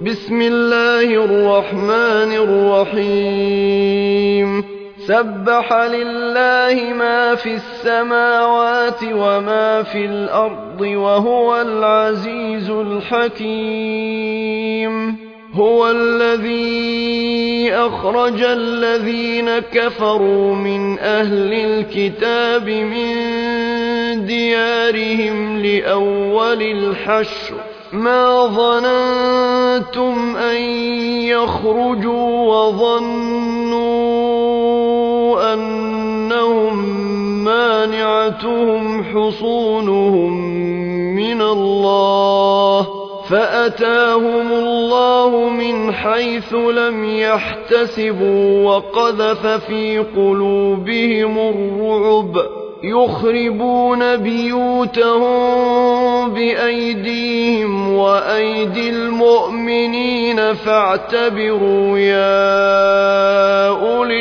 بسم الله الرحمن الرحيم سبح لله ما في السماوات وما في الأرض وهو العزيز الحكيم هو الذي أخرج الذين كفروا من أهل الكتاب من ديارهم لأول الحشر ما ظننتم أن يخرجوا وظنوا أنهم مانعتهم حصونهم من الله فأتاهم الله من حيث لم يحتسبوا وقذف في قلوبهم الرعب يخربون بيوتهم بأيديهم وأيدي المؤمنين فاعتبروا يا أولي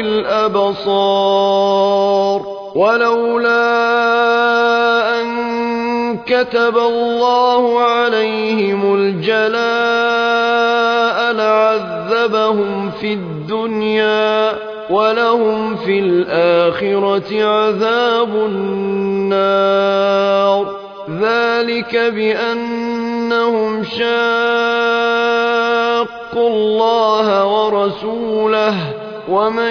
الأبصار ولولا أن كتب الله عليهم الجلاء لعذبهم في الدنيا ولهم في الآخرة عذاب النار ذلك بأنهم شاقوا الله ورسوله ومن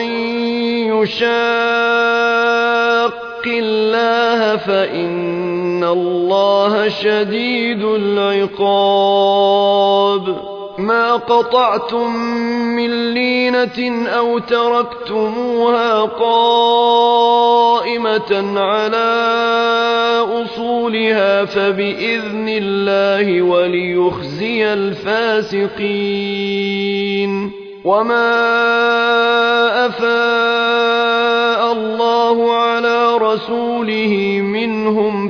يشاق الله فإن الله شديد العقاب ما قطعتم من لينة أو تركتموها قائمة على أصولها فبإذن الله وليخزي الفاسقين وما أفاء الله على رسوله منهم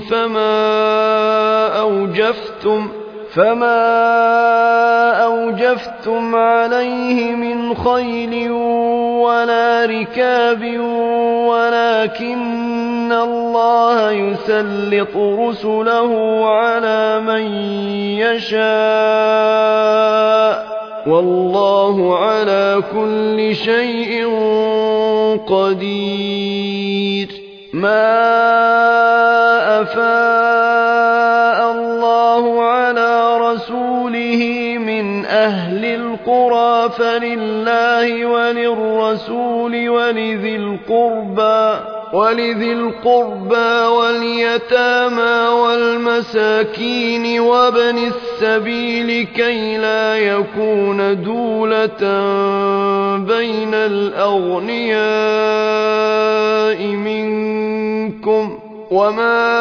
فما أوجفتم عليه من خيل ولا ركاب ولكن الله يسلط رسله على من يشاء والله على كل شيء قدير ما أفاء الله على رسوله من أهل القرى فلله وللرسول ولذي القربى واليتامى والمساكين وابن السبيل كي لا يكون دولة بين الأغنياء منكم وما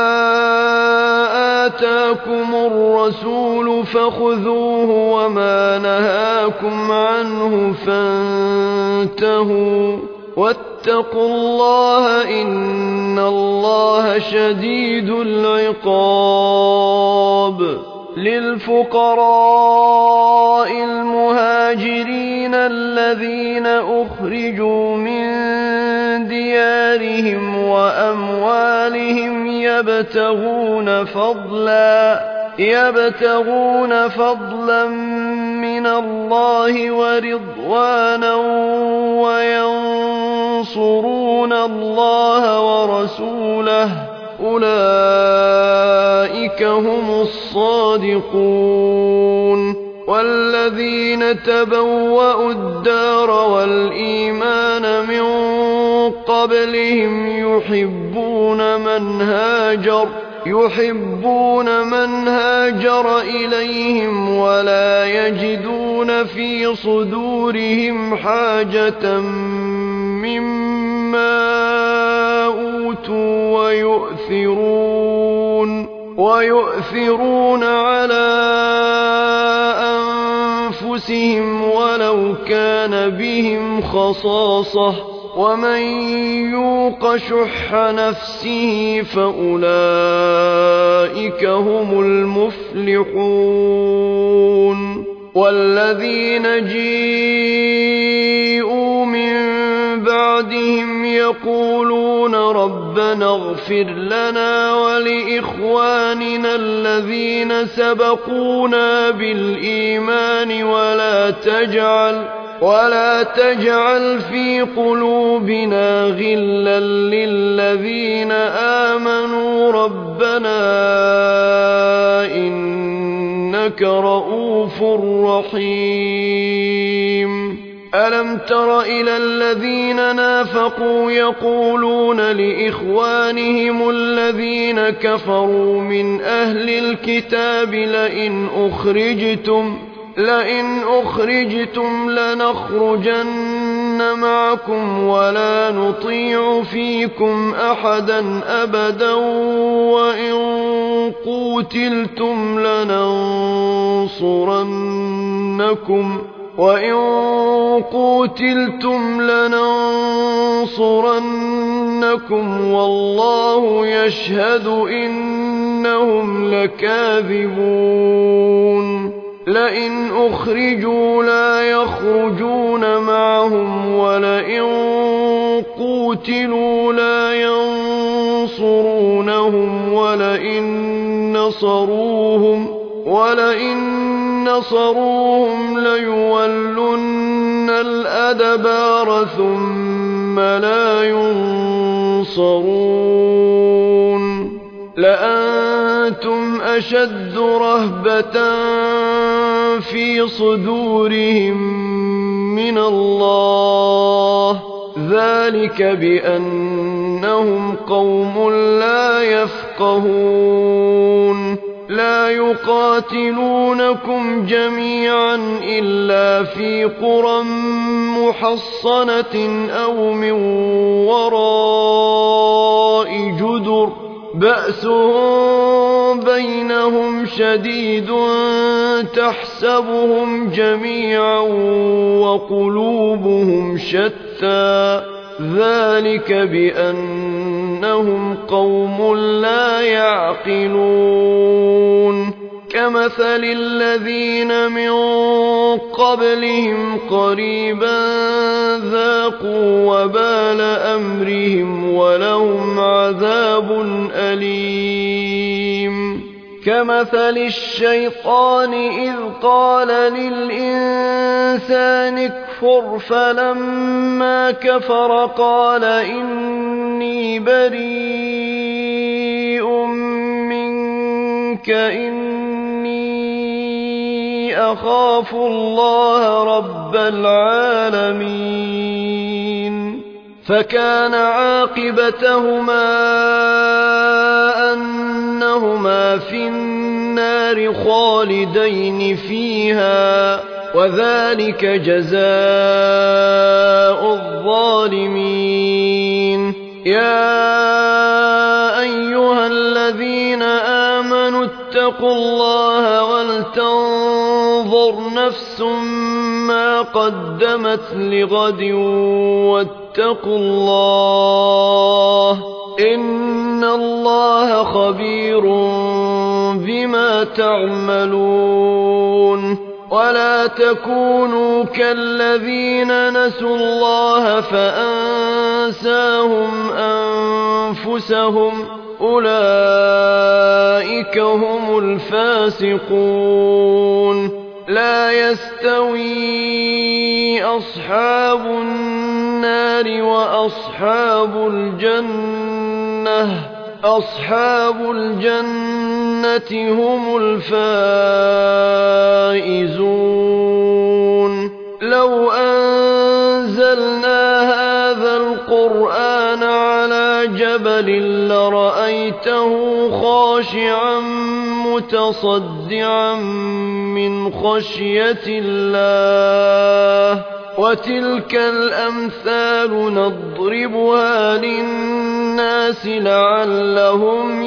آتاكم الرسول فخذوه وما نهاكم عنه فانتهوا واتقوا الله إن الله شديد العقاب للفقراء المهاجرين الذين أخرجوا من ديارهم وأموالهم يبتغون فضلا من الله ورضوانا وينصرون الله ورسوله أولئك هم الصادقون والذين تبوأوا الدار والإيمان من قبلهم يحبون من هاجر إليهم ولا يجدون في صدورهم حاجة مما أوتوا ويؤثرون على أنفسهم ولو كان بهم خصاصة ومن يوق شح نفسه فأولئك هم المفلحون والذين جيءوا من بعد بعدهم يقولون ربنا اغفر لنا ولإخواننا الذين سبقونا بالإيمان ولا تجعل في قلوبنا غلا للذين آمنوا ربنا إنك رؤوف رحيم. ألم تر إلى الذين نافقوا يقولون لإخوانهم الذين كفروا من أهل الكتاب لئن أخرجتم لنخرجن معكم ولا نطيع فيكم أحدا أبدا وإن قوتلتم لننصرنكم والله يشهد إنهم لكاذبون. لئن أخرجوا لا يخرجون معهم ولئن قوتلوا لا ينصرونهم ولئن نصروهم ليولن الأدبار ثم لا ينصرون. لأنتم أشد رهبة في صدورهم من الله ذلك بأنهم قوم لا يفقهون. لا يقاتلونكم جميعا إلا في قرى محصنة أو من وراء جدر بأسهم بينهم شديد تحسبهم جميعا وقلوبهم شتى ذلك بأنهم قوم لا يعقلون. كمثل الذين من قبلهم قريبا ذاقوا وبال أمرهم ولهم عذاب أليم. كمثل الشيطان إذ قال للإنسان اكفر فلما كفر قال إني بريء منك إني أخاف الله رب العالمين. فكان عاقبتهما أنهما في النار خالدين فيها وذلك جزاء الظالمين. يا أيها الذين آمنوا اتقوا الله ولتنظر نفس ما قدمت لغد واتقوا الله إن الله خبير بما تعملون. ولا تكونوا كالذين نسوا الله فأنساهم أنفسهم أولئك هم الفاسقون. لا يستوي أصحاب النار وأصحاب الجنة هم الفائزون. لو أنزلنا هذا القرآن على جبل لرأيته خاشعا متصدعا من خشية الله. وتلك الأمثال نضربها للناس لعلهم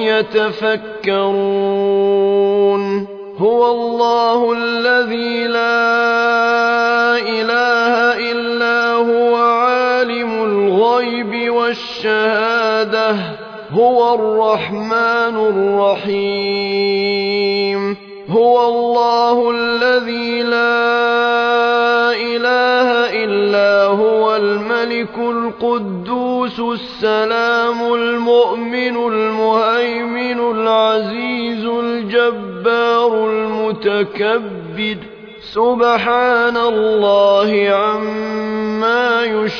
يتفكرون. هو الله الذي لا إله إلا هو عالم الغيب والشهادة هو الرحمن الرحيم. هو الله الذي لا إله إلا هو الملك الملك القدوس السلام المؤمن المهيمن العزيز الجبار المتكبر سبحان الله عما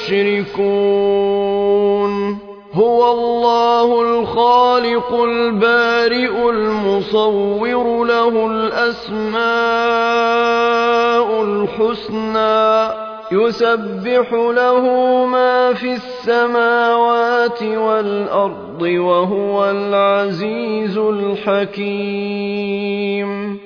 يشركون هو الله الخالق البارئ المصور له الأسماء الحسنى يسبح له ما في السماوات والأرض وهو العزيز الحكيم